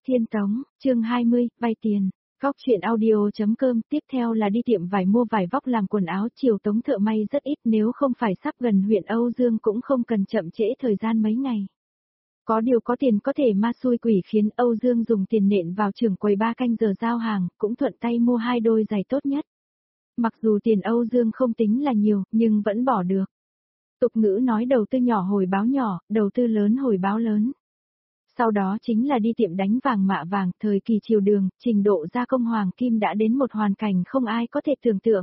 Tiên Tống, chương 20, vay tiền. Góc truyện audio.com. Tiếp theo là đi tiệm vải mua vải vóc làm quần áo. Chiều Tống thợ may rất ít, nếu không phải sắp gần huyện Âu Dương cũng không cần chậm trễ thời gian mấy ngày. Có điều có tiền có thể ma xui quỷ khiến. Âu Dương dùng tiền nện vào trưởng quầy 3 canh giờ giao hàng, cũng thuận tay mua 2 đôi giày tốt nhất. Mặc dù tiền Âu Dương không tính là nhiều, nhưng vẫn bỏ được. Tục ngữ nói đầu tư nhỏ hồi báo nhỏ, đầu tư lớn hồi báo lớn. Sau đó chính là đi tiệm đánh vàng mạ vàng. Thời kỳ triều Đường, trình độ gia công hoàng kim đã đến một hoàn cảnh không ai có thể tưởng tượng.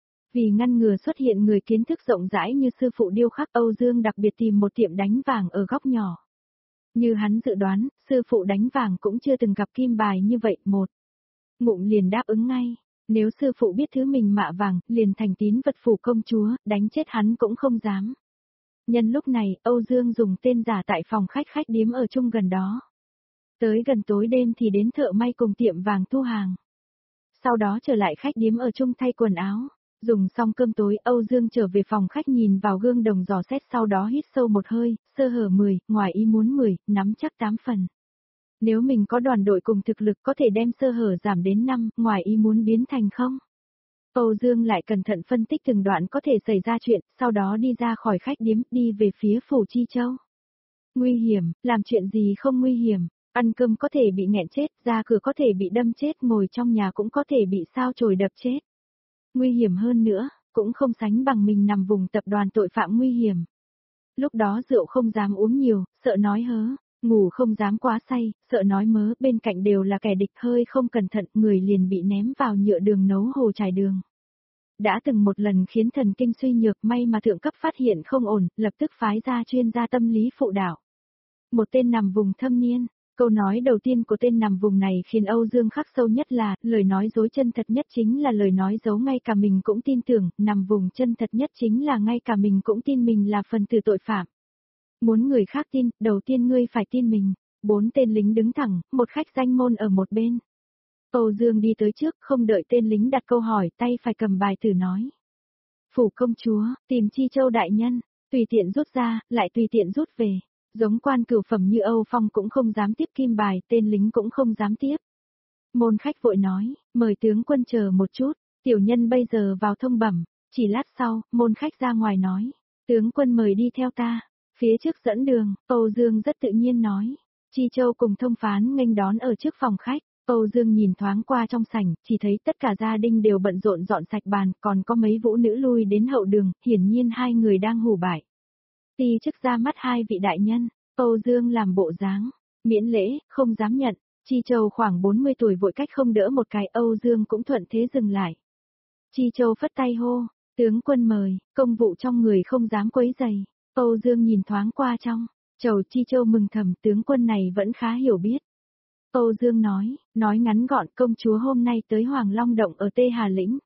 Vì ngăn ngừa xuất hiện người kiến thức rộng rãi như sư phụ điêu khắc, Âu Dương đặc biệt tìm một tiệm đánh vàng ở góc nhỏ. Như hắn dự đoán, sư phụ đánh vàng cũng chưa từng gặp kim bài như vậy. Một ngụm liền đáp ứng ngay. Nếu sư phụ biết thứ mình mạ vàng, liền thành tín vật phủ công chúa, đánh chết hắn cũng không dám. Nhân lúc này, Âu Dương dùng tên giả tại phòng khách điếm ở chung gần đó. Tới gần tối đêm thì đến thợ may cùng tiệm vàng thu hàng. Sau đó trở lại khách điếm ở chung thay quần áo. Dùng xong cơm tối, Âu Dương trở về phòng khách nhìn vào gương đồng dò xét, sau đó hít sâu một hơi, sơ hở 10, ngoài ý muốn 10, nắm chắc 8 phần. Nếu mình có đoàn đội cùng thực lực có thể đem sơ hở giảm đến 5, ngoài ý muốn biến thành không. Âu Dương lại cẩn thận phân tích từng đoạn có thể xảy ra chuyện, sau đó đi ra khỏi khách điếm, đi về phía phủ Chi Châu. Nguy hiểm, làm chuyện gì không nguy hiểm, ăn cơm có thể bị nghẹn chết, ra cửa có thể bị đâm chết, ngồi trong nhà cũng có thể bị sao chổi đập chết. Nguy hiểm hơn nữa, cũng không sánh bằng mình nằm vùng tập đoàn tội phạm nguy hiểm. Lúc đó rượu không dám uống nhiều, sợ nói hớ, ngủ không dám quá say, sợ nói mớ, bên cạnh đều là kẻ địch, hơi không cẩn thận người liền bị ném vào nhựa đường nấu hồ trải đường. Đã từng một lần khiến thần kinh suy nhược, may mà thượng cấp phát hiện không ổn, lập tức phái ra chuyên gia tâm lý phụ đạo. Một tên nằm vùng thâm niên, câu nói đầu tiên của tên nằm vùng này khiến Âu Dương khắc sâu nhất là, lời nói dối chân thật nhất chính là lời nói giấu ngay cả mình cũng tin tưởng, nằm vùng chân thật nhất chính là ngay cả mình cũng tin mình là phần tử tội phạm. Muốn người khác tin, đầu tiên ngươi phải tin mình. 4 tên lính đứng thẳng, một khách danh môn ở một bên. Âu Dương đi tới trước, không đợi tên lính đặt câu hỏi, tay phải cầm bài tử nói. Phủ công chúa, tìm Chi Châu đại nhân, tùy tiện rút ra, lại tùy tiện rút về. Giống quan cửu phẩm như Âu Phong cũng không dám tiếp kim bài, tên lính cũng không dám tiếp. Môn khách vội nói, mời tướng quân chờ một chút, tiểu nhân bây giờ vào thông bẩm. Chỉ lát sau, môn khách ra ngoài nói, tướng quân mời đi theo ta. Phía trước dẫn đường, Âu Dương rất tự nhiên nói. Chi Châu cùng thông phán nghênh đón ở trước phòng khách. Âu Dương nhìn thoáng qua trong sảnh, chỉ thấy tất cả gia đình đều bận rộn dọn sạch bàn, còn có mấy vũ nữ lui đến hậu đường, hiển nhiên hai người đang hủ bại. Ti chức ra mắt hai vị đại nhân, Âu Dương làm bộ dáng, miễn lễ, không dám nhận. Chi Châu khoảng 40 tuổi vội cách không đỡ một cái, Âu Dương cũng thuận thế dừng lại. Chi Châu phất tay hô, tướng quân mời, công vụ trong người không dám quấy rầy. Âu Dương nhìn thoáng qua trong, chầu Chi Châu mừng thầm, tướng quân này vẫn khá hiểu biết. Âu Dương nói ngắn gọn, công chúa hôm nay tới Hoàng Long Động ở Tê Hà Lĩnh.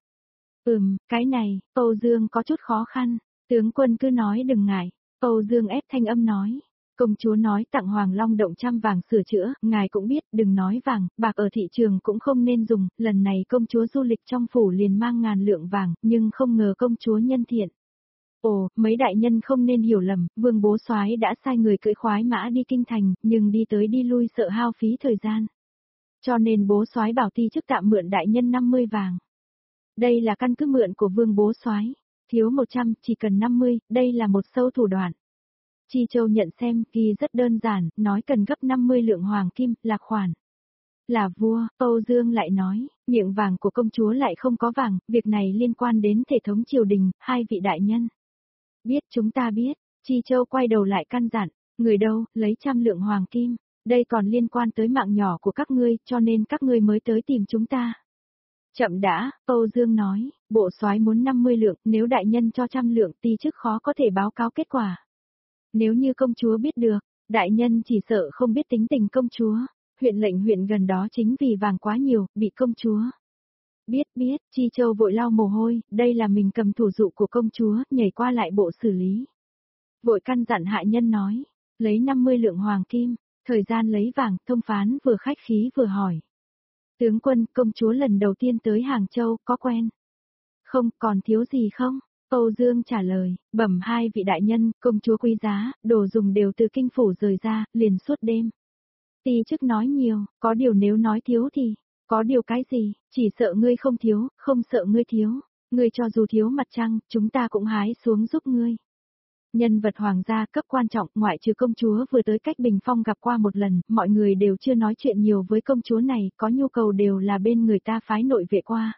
Cái này, Âu Dương có chút khó khăn, tướng quân cứ nói đừng ngại. Âu Dương ép thanh âm nói, công chúa nói tặng Hoàng Long Động trăm vàng sửa chữa, ngài cũng biết, đừng nói vàng, bạc ở thị trường cũng không nên dùng, lần này công chúa du lịch trong phủ liền mang ngàn lượng vàng, nhưng không ngờ công chúa nhân thiện. Ồ, mấy đại nhân không nên hiểu lầm, Vương Bố Soái đã sai người cưỡi khoái mã đi kinh thành, nhưng đi tới đi lui sợ hao phí thời gian. Cho nên Bố Soái bảo ti chức tạm mượn đại nhân 50 vàng. Đây là căn cứ mượn của Vương Bố Soái, thiếu 100, chỉ cần 50, đây là một sâu thủ đoạn. Chi Châu nhận xem, ghi rất đơn giản, nói cần gấp 50 lượng hoàng kim, là khoản. Là vua, Âu Dương lại nói, miệng vàng của công chúa lại không có vàng, việc này liên quan đến thể thống triều đình, hai vị đại nhân. Biết, chúng ta biết. Chi Châu quay đầu lại căn dặn, người đâu, lấy 100 lượng hoàng kim, đây còn liên quan tới mạng nhỏ của các ngươi, cho nên các ngươi mới tới tìm chúng ta. Chậm đã, Âu Dương nói, bộ soái muốn 50 lượng, nếu đại nhân cho 100 lượng ti chức khó có thể báo cáo kết quả. Nếu như công chúa biết được, đại nhân chỉ sợ không biết tính tình công chúa, huyện gần đó chính vì vàng quá nhiều, bị công chúa. Biết, Chi Châu vội lau mồ hôi, đây là mình cầm thủ dụ của công chúa, nhảy qua lại bộ xử lý. Vội căn dặn hạ nhân nói, lấy 50 lượng hoàng kim, thời gian lấy vàng, thông phán vừa khách khí vừa hỏi. Tướng quân, công chúa lần đầu tiên tới Hàng Châu, có quen? Không, còn thiếu gì không? Âu Dương trả lời, bẩm hai vị đại nhân, công chúa quý giá, đồ dùng đều từ kinh phủ rời ra, liền suốt đêm. Ti chức nói nhiều, có điều nếu nói thiếu thì, có điều cái gì, chỉ sợ ngươi không thiếu, không sợ ngươi thiếu, ngươi cho dù thiếu mặt trăng, chúng ta cũng hái xuống giúp ngươi. Nhân vật hoàng gia cấp quan trọng, ngoại trừ công chúa vừa tới cách bình phong gặp qua một lần, mọi người đều chưa nói chuyện nhiều với công chúa này, có nhu cầu đều là bên người ta phái nội vệ qua.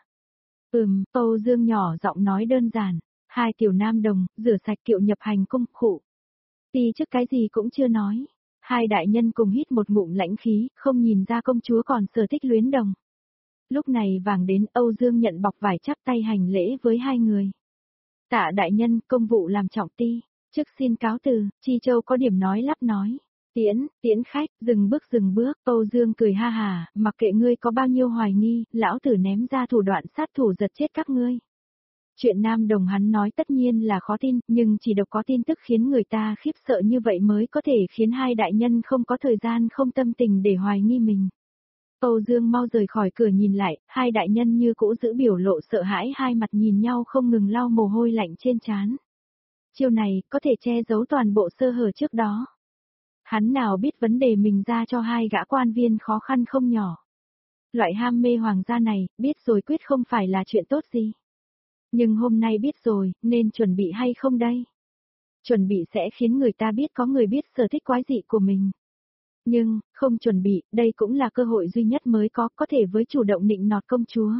Âu Dương nhỏ giọng nói đơn giản, hai tiểu nam đồng, rửa sạch kiệu nhập hành cung, khụ. Ti chức cái gì cũng chưa nói. Hai đại nhân cùng hít một ngụm lãnh khí, không nhìn ra công chúa còn sở thích luyến đồng. Lúc này vàng đến, Âu Dương nhận bọc vải chắp tay hành lễ với hai người. Tạ đại nhân, công vụ làm trọng ti, chức xin cáo từ, Chi Châu có điểm nói lắp nói. Tiễn khách, dừng bước, Âu Dương cười ha hà, mặc kệ ngươi có bao nhiêu hoài nghi, lão tử ném ra thủ đoạn sát thủ giật chết các ngươi. Chuyện nam đồng hắn nói tất nhiên là khó tin, nhưng chỉ độc có tin tức khiến người ta khiếp sợ như vậy mới có thể khiến hai đại nhân không có thời gian không tâm tình để hoài nghi mình. Âu Dương mau rời khỏi cửa nhìn lại, hai đại nhân như cũ giữ biểu lộ sợ hãi, hai mặt nhìn nhau không ngừng lau mồ hôi lạnh trên trán. Chiêu này có thể che giấu toàn bộ sơ hở trước đó. Hắn nào biết vấn đề mình ra cho hai gã quan viên khó khăn không nhỏ. Loại ham mê hoàng gia này, biết rồi quyết không phải là chuyện tốt gì. Nhưng hôm nay biết rồi, nên chuẩn bị hay không đây? Chuẩn bị sẽ khiến người ta biết có người biết sở thích quái dị của mình. Nhưng, không chuẩn bị, đây cũng là cơ hội duy nhất mới có thể với chủ động nịnh nọt công chúa.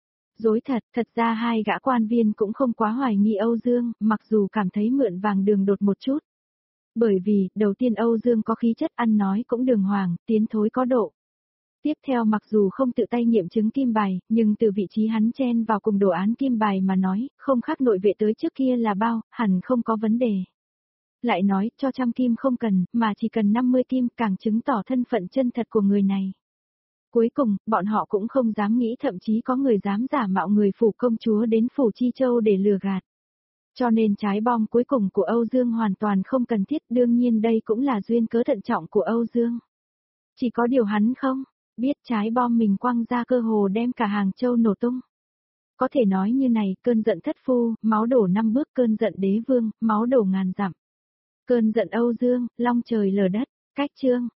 Dối thật ra hai gã quan viên cũng không quá hoài nghi Âu Dương, mặc dù cảm thấy mượn vàng đường đột một chút. Bởi vì, đầu tiên Âu Dương có khí chất ăn nói cũng đường hoàng, tiến thối có độ. Tiếp theo mặc dù không tự tay nghiệm chứng kim bài, nhưng từ vị trí hắn chen vào cùng đồ án kim bài mà nói, không khác nội vệ tới trước kia là bao, hẳn không có vấn đề. Lại nói, cho 100 kim không cần, mà chỉ cần 50 kim càng chứng tỏ thân phận chân thật của người này. Cuối cùng, bọn họ cũng không dám nghĩ, thậm chí có người dám giả mạo người phủ công chúa đến phủ Chi Châu để lừa gạt. Cho nên trái bom cuối cùng của Âu Dương hoàn toàn không cần thiết, đương nhiên đây cũng là duyên cớ thận trọng của Âu Dương. Chỉ có điều hắn không biết trái bom mình quăng ra cơ hồ đem cả Hàng Châu nổ tung. Có thể nói như này, cơn giận thất phu, máu đổ 5 bước, cơn giận đế vương, máu đổ ngàn dặm. Cơn giận Âu Dương, long trời lở đất, cách chương.